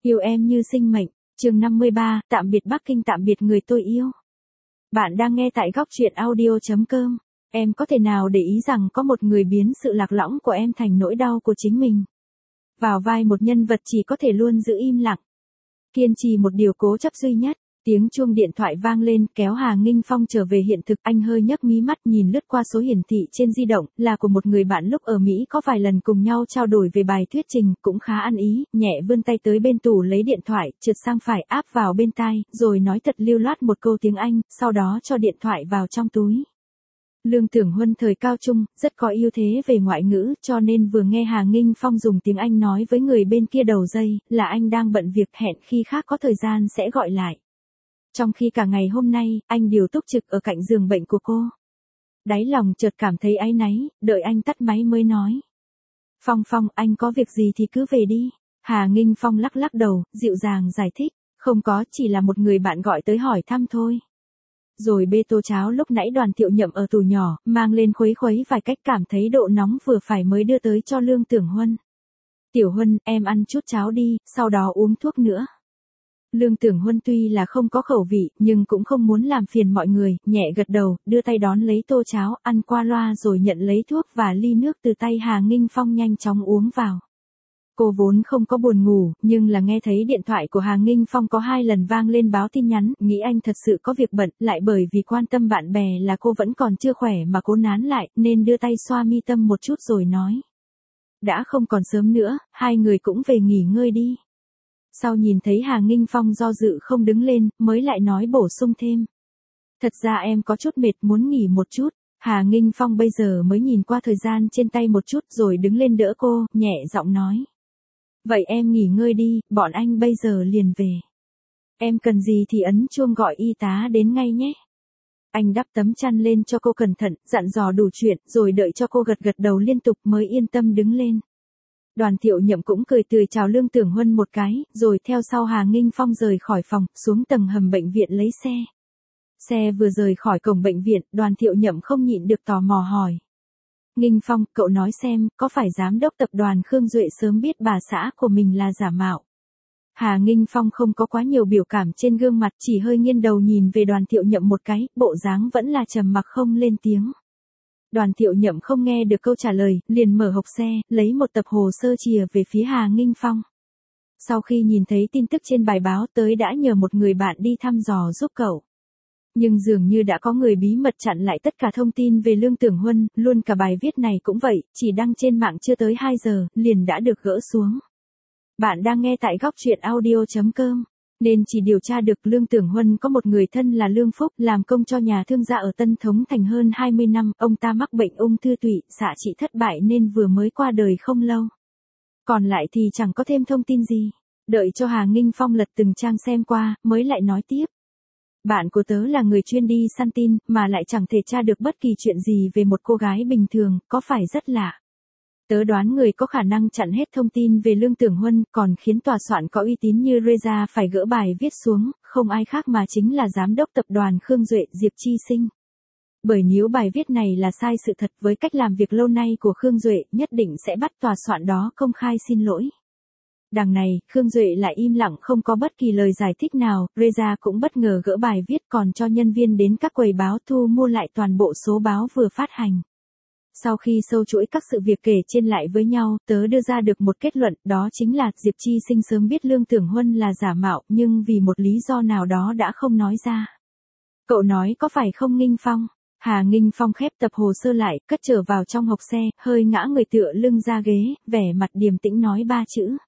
Yêu em như sinh mệnh, chương 53, tạm biệt Bắc Kinh, tạm biệt người tôi yêu. Bạn đang nghe tại góc truyện audio.com. Em có thể nào để ý rằng có một người biến sự lạc lõng của em thành nỗi đau của chính mình? Vào vai một nhân vật chỉ có thể luôn giữ im lặng. Kiên trì một điều cố chấp duy nhất. Tiếng chuông điện thoại vang lên kéo Hà Nghinh Phong trở về hiện thực. Anh hơi nhấc mí mắt nhìn lướt qua số hiển thị trên di động, là của một người bạn lúc ở Mỹ có vài lần cùng nhau trao đổi về bài thuyết trình, cũng khá ăn ý, nhẹ vươn tay tới bên tủ lấy điện thoại, trượt sang phải áp vào bên tai, rồi nói thật lưu loát một câu tiếng Anh, sau đó cho điện thoại vào trong túi. Lương Tưởng Huân thời cao trung, rất có ưu thế về ngoại ngữ, cho nên vừa nghe Hà Nghinh Phong dùng tiếng Anh nói với người bên kia đầu dây, là anh đang bận việc, hẹn khi khác có thời gian sẽ gọi lại. Trong khi cả ngày hôm nay, anh điều túc trực ở cạnh giường bệnh của cô. Đáy lòng chợt cảm thấy áy náy, đợi anh tắt máy mới nói. Phong, anh có việc gì thì cứ về đi. Hà Nghinh Phong lắc lắc đầu, dịu dàng giải thích. Không có, chỉ là một người bạn gọi tới hỏi thăm thôi. Rồi bê tô cháo lúc nãy Đoàn Thiệu Nhậm ở tủ nhỏ, mang lên khuấy vài cách, cảm thấy độ nóng vừa phải mới đưa tới cho Lương Tưởng Huân. Tiểu Huân, em ăn chút cháo đi, sau đó uống thuốc nữa. Lương Tưởng Huân tuy là không có khẩu vị, nhưng cũng không muốn làm phiền mọi người, nhẹ gật đầu, đưa tay đón lấy tô cháo, ăn qua loa rồi nhận lấy thuốc và ly nước từ tay Hà Nghinh Phong nhanh chóng uống vào. Cô vốn không có buồn ngủ, nhưng là nghe thấy điện thoại của Hà Nghinh Phong có 2 lần vang lên báo tin nhắn, nghĩ anh thật sự có việc bận, lại bởi vì quan tâm bạn bè là cô vẫn còn chưa khỏe mà cố nán lại, nên đưa tay xoa mi tâm một chút rồi nói. Đã không còn sớm nữa, hai người cũng về nghỉ ngơi đi. Sau nhìn thấy Hà Nghinh Phong do dự không đứng lên, mới lại nói bổ sung thêm. Thật ra em có chút mệt, muốn nghỉ một chút. Hà Nghinh Phong bây giờ mới nhìn qua thời gian trên tay một chút rồi đứng lên đỡ cô, nhẹ giọng nói. Vậy em nghỉ ngơi đi, bọn anh bây giờ liền về. Em cần gì thì ấn chuông gọi y tá đến ngay nhé. Anh đắp tấm chăn lên cho cô cẩn thận, dặn dò đủ chuyện, rồi đợi cho cô gật đầu liên tục mới yên tâm đứng lên. Đoàn Thiệu Nhậm cũng cười tươi chào Lương Tưởng Huân một cái, rồi theo sau Hà Nghinh Phong rời khỏi phòng, xuống tầng hầm bệnh viện lấy xe. Xe vừa rời khỏi cổng bệnh viện, Đoàn Thiệu Nhậm không nhịn được tò mò hỏi. Nghinh Phong, cậu nói xem, có phải giám đốc tập đoàn Khương Duệ sớm biết bà xã của mình là giả mạo? Hà Nghinh Phong không có quá nhiều biểu cảm trên gương mặt, chỉ hơi nghiêng đầu nhìn về Đoàn Thiệu Nhậm một cái, bộ dáng vẫn là trầm mặc không lên tiếng. Đoàn Thiệu Nhậm không nghe được câu trả lời, liền mở hộc xe, lấy một tập hồ sơ chìa về phía Hà Nghinh Phong. Sau khi nhìn thấy tin tức trên bài báo tới đã nhờ một người bạn đi thăm dò giúp cậu. Nhưng dường như đã có người bí mật chặn lại tất cả thông tin về Lương Tưởng Huân, luôn cả bài viết này cũng vậy, chỉ đăng trên mạng chưa tới 2 giờ, liền đã được gỡ xuống. Bạn đang nghe tại góc truyện audio.com. Nên chỉ điều tra được Lương Tưởng Huân có một người thân là Lương Phúc, làm công cho nhà thương gia ở Tân Thống Thành hơn 20 năm, ông ta mắc bệnh ung thư tụy, xạ trị thất bại nên vừa mới qua đời không lâu. Còn lại thì chẳng có thêm thông tin gì. Đợi cho Hà Nghinh Phong lật từng trang xem qua, mới lại nói tiếp. Bạn của tớ là người chuyên đi săn tin, mà lại chẳng thể tra được bất kỳ chuyện gì về một cô gái bình thường, có phải rất lạ. Tớ đoán người có khả năng chặn hết thông tin về Lương Tưởng Huân, còn khiến tòa soạn có uy tín như Reza phải gỡ bài viết xuống, không ai khác mà chính là giám đốc tập đoàn Khương Duệ, Diệp Chi Sinh. Bởi nếu bài viết này là sai sự thật với cách làm việc lâu nay của Khương Duệ, nhất định sẽ bắt tòa soạn đó công khai xin lỗi. Đằng này, Khương Duệ lại im lặng không có bất kỳ lời giải thích nào, Reza cũng bất ngờ gỡ bài viết còn cho nhân viên đến các quầy báo thu mua lại toàn bộ số báo vừa phát hành. Sau khi sâu chuỗi các sự việc kể trên lại với nhau, tớ đưa ra được một kết luận, đó chính là Diệp Chi Sinh sớm biết Lương Tưởng Huân là giả mạo, nhưng vì một lý do nào đó đã không nói ra. Cậu nói có phải không Nghinh Phong? Hà Nghinh Phong khép tập hồ sơ lại, cất trở vào trong hộc xe, hơi ngã người tựa lưng ra ghế, vẻ mặt điềm tĩnh nói 3 chữ.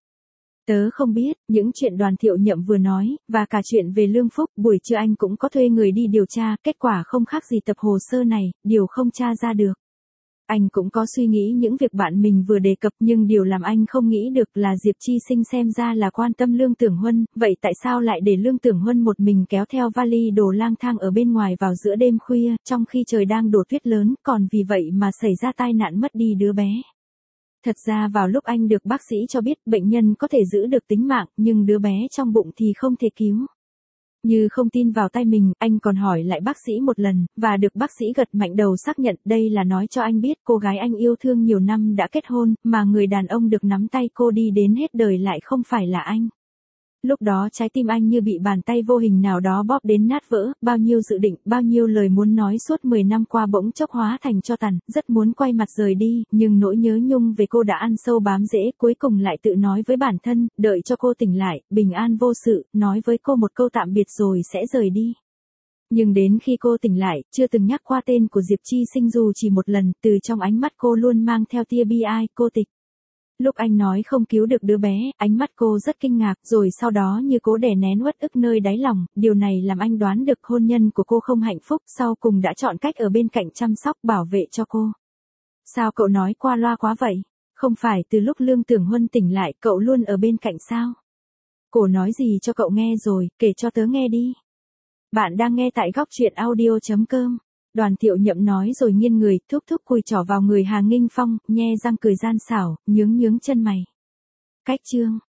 Tớ không biết, những chuyện Đoàn Thiệu Nhậm vừa nói, và cả chuyện về Lương Phúc, buổi trưa anh cũng có thuê người đi điều tra, kết quả không khác gì tập hồ sơ này, điều không tra ra được. Anh cũng có suy nghĩ những việc bạn mình vừa đề cập, nhưng điều làm anh không nghĩ được là Diệp Chi Sinh xem ra là quan tâm Lương Tưởng Huân, vậy tại sao lại để Lương Tưởng Huân một mình kéo theo vali đồ lang thang ở bên ngoài vào giữa đêm khuya, trong khi trời đang đổ tuyết lớn, còn vì vậy mà xảy ra tai nạn mất đi đứa bé. Thật ra vào lúc anh được bác sĩ cho biết bệnh nhân có thể giữ được tính mạng, nhưng đứa bé trong bụng thì không thể cứu. Như không tin vào tay mình, anh còn hỏi lại bác sĩ một lần, và được bác sĩ gật mạnh đầu xác nhận. Đây là nói cho anh biết cô gái anh yêu thương nhiều năm đã kết hôn, mà người đàn ông được nắm tay cô đi đến hết đời lại không phải là anh. Lúc đó trái tim anh như bị bàn tay vô hình nào đó bóp đến nát vỡ, bao nhiêu dự định, bao nhiêu lời muốn nói suốt 10 năm qua bỗng chốc hóa thành tro tàn, rất muốn quay mặt rời đi, nhưng nỗi nhớ nhung về cô đã ăn sâu bám rễ, cuối cùng lại tự nói với bản thân, đợi cho cô tỉnh lại, bình an vô sự, nói với cô một câu tạm biệt rồi sẽ rời đi. Nhưng đến khi cô tỉnh lại, chưa từng nhắc qua tên của Diệp Chi Sinh dù chỉ một lần, từ trong ánh mắt cô luôn mang theo tia bi ai, cô tịch. Lúc anh nói không cứu được đứa bé, ánh mắt cô rất kinh ngạc, rồi sau đó như cố đè nén uất ức nơi đáy lòng, điều này làm anh đoán được hôn nhân của cô không hạnh phúc, sau cùng đã chọn cách ở bên cạnh chăm sóc bảo vệ cho cô. Sao cậu nói qua loa quá vậy? Không phải từ lúc Lương Tưởng Huân tỉnh lại cậu luôn ở bên cạnh sao? Cô nói gì cho cậu nghe rồi, kể cho tớ nghe đi. Bạn đang nghe tại góc truyện audio.com. Đoàn Thiệu Nhậm nói rồi nghiêng người, thúc thúc cùi trỏ vào người Hà Nghinh Phong, nhe răng cười gian xảo, nhướng nhướng chân mày. Cách chương